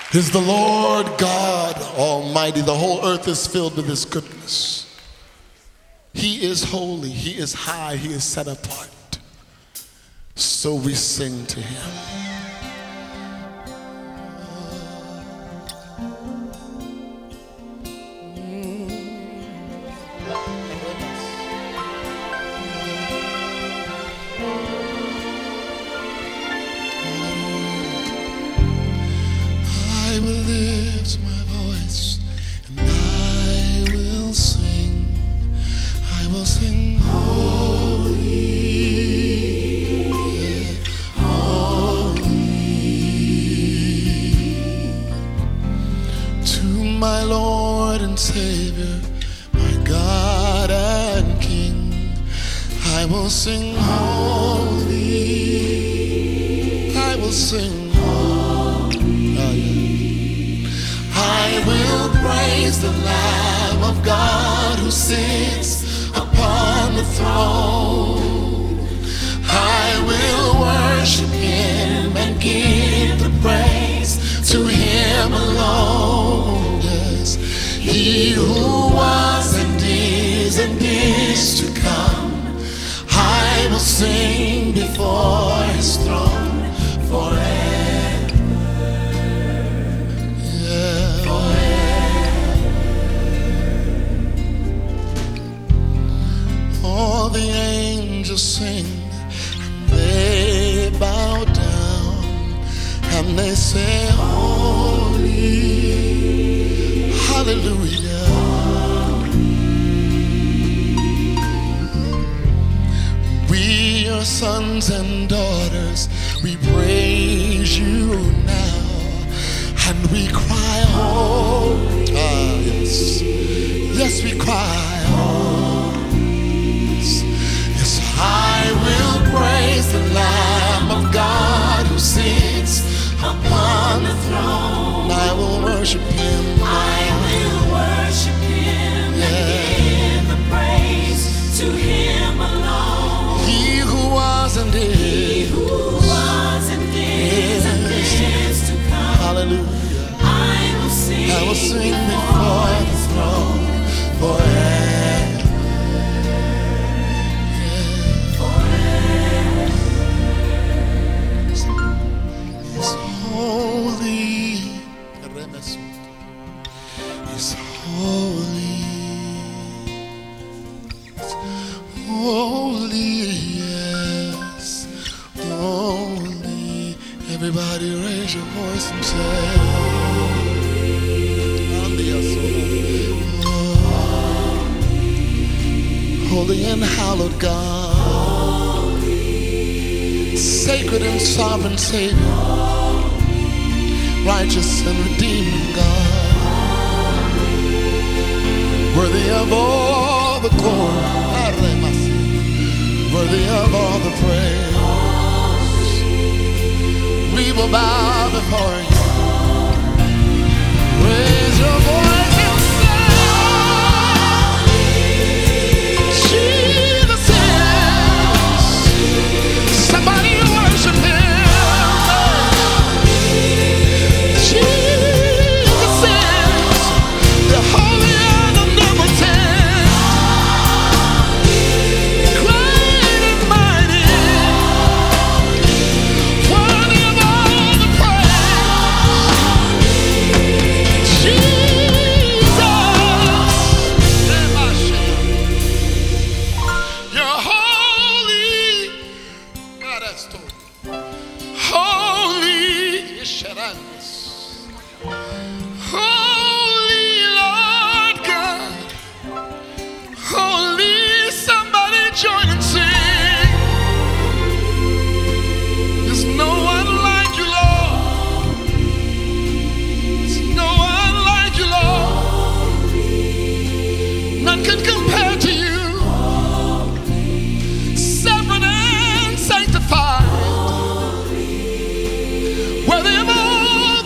is the Lord God Almighty. The whole earth is filled with His goodness. He is holy, He is high, He is set apart. So we sing to Him. I will lift my voice and I will sing. I will sing holy, holy to my Lord and Savior, my God and King. I will sing holy. I will sing. I will praise the Lamb of God who sits upon the throne. I will worship Him and give the praise to Him alone. Yes, He who was and is to come. I will sing before His throne forever. All the angels sing, and they bow down, and they say, holy, hallelujah. We are sons and daughters, we praise You now, and we cry, holy. Yes, yes, we cry, holy. I will praise the Lamb of God who sits upon the throne. I will worship Him. I will worship Him and give the praise to Him alone. He who was and is. He who was and is to come. Hallelujah. I will sing before the throne forever. Everybody raise your voice and say, holy and hallowed God, sacred and sovereign Savior, righteous and redeeming God, worthy of all the glory, worthy of all the praise. We will bow before You. Raise your voice and say, Jesus is. Somebody worship Him. Jesus is the holy and omnipotent, great and mighty. Worthy of all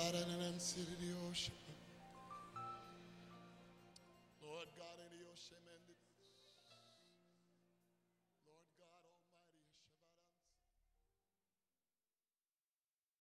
Baranam Siri Ocean.